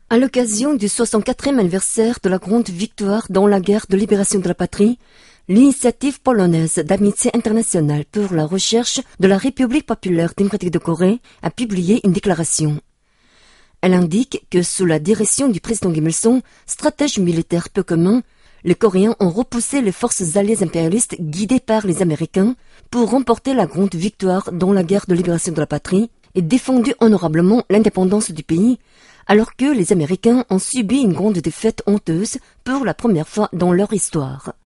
À l'occasion du 64e anniversaire de la grande victoire dans la guerre de libération de la patrie, l'initiative polonaise d'amitié internationale pour la recherche de la République populaire démocratique de Corée a publié une déclaration. Elle indique que sous la direction du président Kim Il-sung, stratège militaire peu commun, les Coréens ont repoussé les forces alliées impérialistes guidées par les Américains pour remporter la grande victoire dans la guerre de libération de la patrie et défendu honorablement l'indépendance du pays, alors que les Américains ont subi une grande défaite honteuse pour la première fois dans leur histoire.